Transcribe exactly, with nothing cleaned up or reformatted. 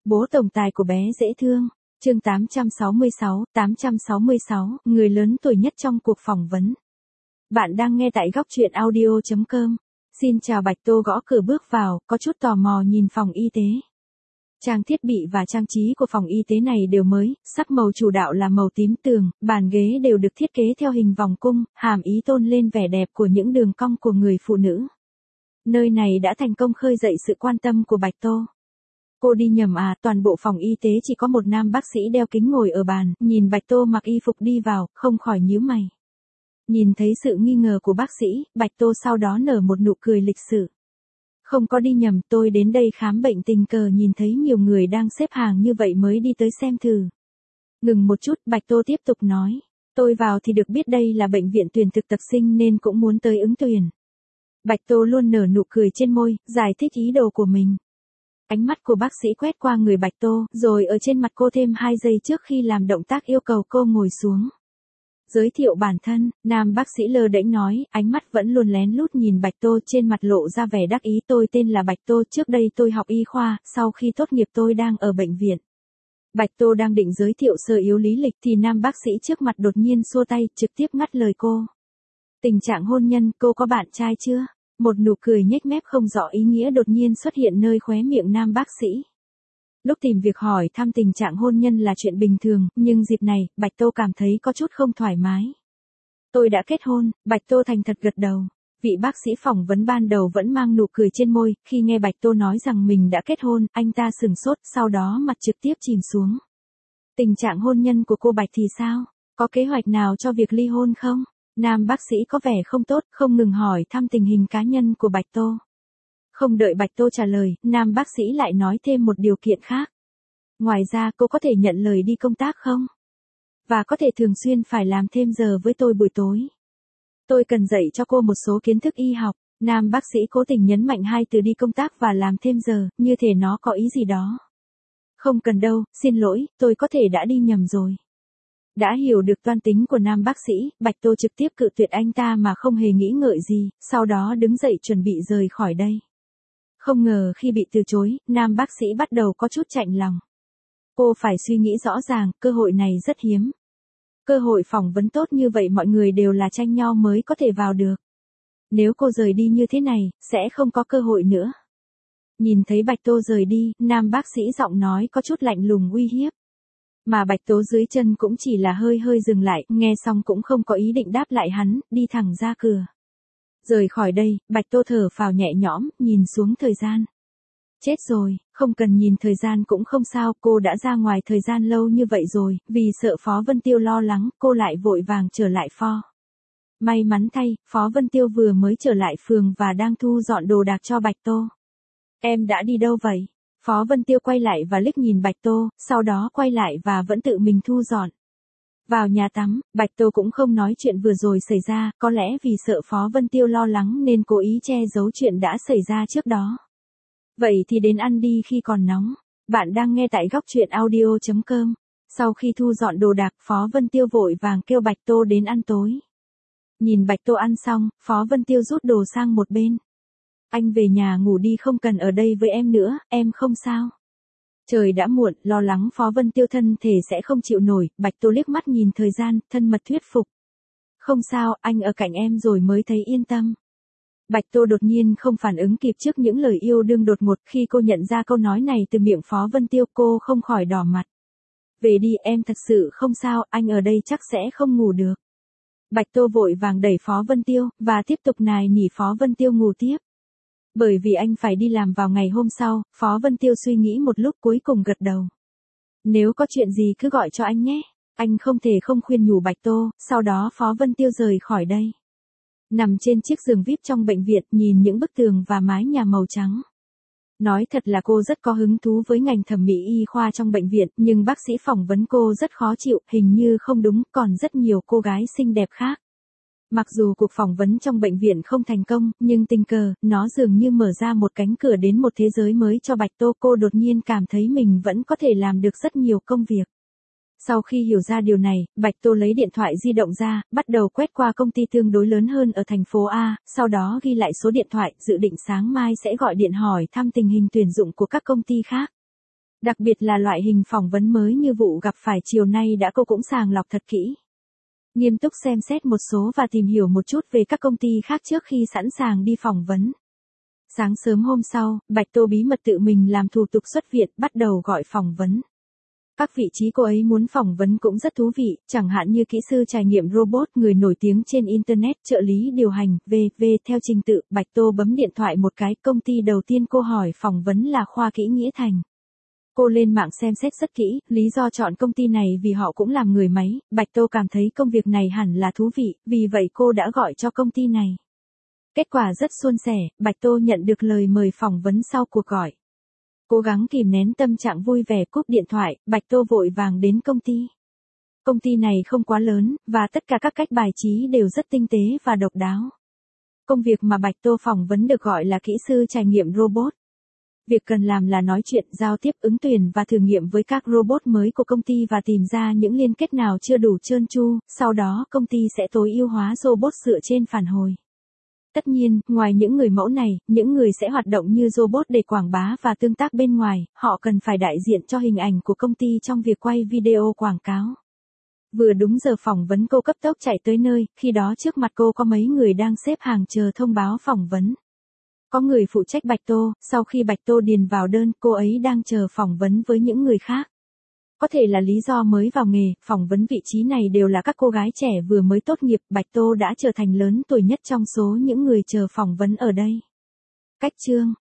Bố tổng tài của bé dễ thương. Chương tám trăm sáu mươi sáu, tám trăm sáu mươi sáu, người lớn tuổi nhất trong cuộc phỏng vấn. Bạn đang nghe tại góc truyện audio chấm com. Xin chào. Bạch Tô gõ cửa bước vào, có chút tò mò nhìn phòng y tế. Trang thiết bị và trang trí của phòng y tế này đều mới, sắc màu chủ đạo là màu tím tường, bàn ghế đều được thiết kế theo hình vòng cung, hàm ý tôn lên vẻ đẹp của những đường cong của người phụ nữ. Nơi này đã thành công khơi dậy sự quan tâm của Bạch Tô. Cô đi nhầm à, toàn bộ phòng y tế chỉ có một nam bác sĩ đeo kính ngồi ở bàn, nhìn Bạch Tô mặc y phục đi vào, không khỏi nhíu mày. Nhìn thấy sự nghi ngờ của bác sĩ, Bạch Tô sau đó nở một nụ cười lịch sự. Không có đi nhầm, tôi đến đây khám bệnh tình cờ nhìn thấy nhiều người đang xếp hàng như vậy mới đi tới xem thử. Ngừng một chút, Bạch Tô tiếp tục nói. Tôi vào thì được biết đây là bệnh viện tuyển thực tập sinh nên cũng muốn tới ứng tuyển. Bạch Tô luôn nở nụ cười trên môi, giải thích ý đồ của mình. Ánh mắt của bác sĩ quét qua người Bạch Tô, rồi ở trên mặt cô thêm hai giây trước khi làm động tác yêu cầu cô ngồi xuống. Giới thiệu bản thân, nam bác sĩ lơ đễnh nói, ánh mắt vẫn luôn lén lút nhìn Bạch Tô, trên mặt lộ ra vẻ đắc ý. Tôi tên là Bạch Tô, trước đây tôi học y khoa, sau khi tốt nghiệp tôi đang ở bệnh viện. Bạch Tô đang định giới thiệu sơ yếu lý lịch thì nam bác sĩ trước mặt đột nhiên xua tay, trực tiếp ngắt lời cô. Tình trạng hôn nhân, cô có bạn trai chưa? Một nụ cười nhếch mép không rõ ý nghĩa đột nhiên xuất hiện nơi khóe miệng nam bác sĩ. Lúc tìm việc hỏi thăm tình trạng hôn nhân là chuyện bình thường, nhưng dịp này, Bạch Tô cảm thấy có chút không thoải mái. Tôi đã kết hôn, Bạch Tô thành thật gật đầu. Vị bác sĩ phỏng vấn ban đầu vẫn mang nụ cười trên môi, khi nghe Bạch Tô nói rằng mình đã kết hôn, anh ta sửng sốt, sau đó mặt trực tiếp chìm xuống. Tình trạng hôn nhân của cô Bạch thì sao? Có kế hoạch nào cho việc ly hôn không? Nam bác sĩ có vẻ không tốt, không ngừng hỏi thăm tình hình cá nhân của Bạch Tô. Không đợi Bạch Tô trả lời, nam bác sĩ lại nói thêm một điều kiện khác. Ngoài ra cô có thể nhận lời đi công tác không? Và có thể thường xuyên phải làm thêm giờ với tôi buổi tối. Tôi cần dạy cho cô một số kiến thức y học. Nam bác sĩ cố tình nhấn mạnh hai từ đi công tác và làm thêm giờ, như thể nó có ý gì đó. Không cần đâu, xin lỗi, tôi có thể đã đi nhầm rồi. Đã hiểu được toan tính của nam bác sĩ, Bạch Tô trực tiếp cự tuyệt anh ta mà không hề nghĩ ngợi gì, sau đó đứng dậy chuẩn bị rời khỏi đây. Không ngờ khi bị từ chối, nam bác sĩ bắt đầu có chút chạnh lòng. Cô phải suy nghĩ rõ ràng, cơ hội này rất hiếm. Cơ hội phỏng vấn tốt như vậy mọi người đều là tranh nhau mới có thể vào được. Nếu cô rời đi như thế này, sẽ không có cơ hội nữa. Nhìn thấy Bạch Tô rời đi, nam bác sĩ giọng nói có chút lạnh lùng uy hiếp. Mà Bạch Tố dưới chân cũng chỉ là hơi hơi dừng lại, nghe xong cũng không có ý định đáp lại hắn, đi thẳng ra cửa. Rời khỏi đây, Bạch Tô thở phào nhẹ nhõm, nhìn xuống thời gian. Chết rồi, không cần nhìn thời gian cũng không sao, cô đã ra ngoài thời gian lâu như vậy rồi, vì sợ Phó Vân Tiêu lo lắng, cô lại vội vàng trở lại pho. May mắn thay, Phó Vân Tiêu vừa mới trở lại phường và đang thu dọn đồ đạc cho Bạch Tô. Em đã đi đâu vậy? Phó Vân Tiêu quay lại và liếc nhìn Bạch Tô, sau đó quay lại và vẫn tự mình thu dọn. Vào nhà tắm, Bạch Tô cũng không nói chuyện vừa rồi xảy ra, có lẽ vì sợ Phó Vân Tiêu lo lắng nên cố ý che giấu chuyện đã xảy ra trước đó. Vậy thì đến ăn đi khi còn nóng. Bạn đang nghe tại góc truyện audio chấm com. Sau khi thu dọn đồ đạc, Phó Vân Tiêu vội vàng kêu Bạch Tô đến ăn tối. Nhìn Bạch Tô ăn xong, Phó Vân Tiêu rút đồ sang một bên. Anh về nhà ngủ đi, không cần ở đây với em nữa, em không sao. Trời đã muộn, lo lắng Phó Vân Tiêu thân thể sẽ không chịu nổi, Bạch Tô liếc mắt nhìn thời gian, thân mật thuyết phục. Không sao, anh ở cạnh em rồi mới thấy yên tâm. Bạch Tô đột nhiên không phản ứng kịp trước những lời yêu đương đột ngột, khi cô nhận ra câu nói này từ miệng Phó Vân Tiêu, cô không khỏi đỏ mặt. Về đi, em thật sự không sao, anh ở đây chắc sẽ không ngủ được. Bạch Tô vội vàng đẩy Phó Vân Tiêu, và tiếp tục nài nỉ Phó Vân Tiêu ngủ tiếp. Bởi vì anh phải đi làm vào ngày hôm sau, Phó Vân Tiêu suy nghĩ một lúc cuối cùng gật đầu. Nếu có chuyện gì cứ gọi cho anh nhé. Anh không thể không khuyên nhủ Bạch Tô, sau đó Phó Vân Tiêu rời khỏi đây. Nằm trên chiếc giường víp trong bệnh viện, nhìn những bức tường và mái nhà màu trắng. Nói thật là cô rất có hứng thú với ngành thẩm mỹ y khoa trong bệnh viện, nhưng bác sĩ phỏng vấn cô rất khó chịu, hình như không đúng, còn rất nhiều cô gái xinh đẹp khác. Mặc dù cuộc phỏng vấn trong bệnh viện không thành công, nhưng tình cờ, nó dường như mở ra một cánh cửa đến một thế giới mới cho Bạch Tô. Cô đột nhiên cảm thấy mình vẫn có thể làm được rất nhiều công việc. Sau khi hiểu ra điều này, Bạch Tô lấy điện thoại di động ra, bắt đầu quét qua công ty tương đối lớn hơn ở thành phố A, sau đó ghi lại số điện thoại, dự định sáng mai sẽ gọi điện hỏi thăm tình hình tuyển dụng của các công ty khác. Đặc biệt là loại hình phỏng vấn mới như vụ gặp phải chiều nay đã cô cũng sàng lọc thật kỹ. Nghiêm túc xem xét một số và tìm hiểu một chút về các công ty khác trước khi sẵn sàng đi phỏng vấn. Sáng sớm hôm sau, Bạch Tô bí mật tự mình làm thủ tục xuất viện, bắt đầu gọi phỏng vấn. Các vị trí cô ấy muốn phỏng vấn cũng rất thú vị, chẳng hạn như kỹ sư trải nghiệm robot, người nổi tiếng trên Internet, trợ lý điều hành, vân vân Theo trình tự, Bạch Tô bấm điện thoại một cái, công ty đầu tiên cô hỏi phỏng vấn là Khoa Kỹ Nghĩa Thành. Cô lên mạng xem xét rất kỹ, lý do chọn công ty này vì họ cũng làm người máy, Bạch Tô cảm thấy công việc này hẳn là thú vị, vì vậy cô đã gọi cho công ty này. Kết quả rất suôn sẻ, Bạch Tô nhận được lời mời phỏng vấn sau cuộc gọi. Cố gắng kìm nén tâm trạng vui vẻ cúp điện thoại, Bạch Tô vội vàng đến công ty. Công ty này không quá lớn, và tất cả các cách bài trí đều rất tinh tế và độc đáo. Công việc mà Bạch Tô phỏng vấn được gọi là kỹ sư trải nghiệm robot. Việc cần làm là nói chuyện, giao tiếp, ứng tuyển và thử nghiệm với các robot mới của công ty và tìm ra những liên kết nào chưa đủ trơn tru, sau đó công ty sẽ tối ưu hóa robot dựa trên phản hồi. Tất nhiên, ngoài những người mẫu này, những người sẽ hoạt động như robot để quảng bá và tương tác bên ngoài, họ cần phải đại diện cho hình ảnh của công ty trong việc quay video quảng cáo. Vừa đúng giờ phỏng vấn, cô cấp tốc chạy tới nơi, khi đó trước mặt cô có mấy người đang xếp hàng chờ thông báo phỏng vấn. Có người phụ trách Bạch Tô, sau khi Bạch Tô điền vào đơn, cô ấy đang chờ phỏng vấn với những người khác. Có thể là lý do mới vào nghề, phỏng vấn vị trí này đều là các cô gái trẻ vừa mới tốt nghiệp, Bạch Tô đã trở thành lớn tuổi nhất trong số những người chờ phỏng vấn ở đây. Cách chương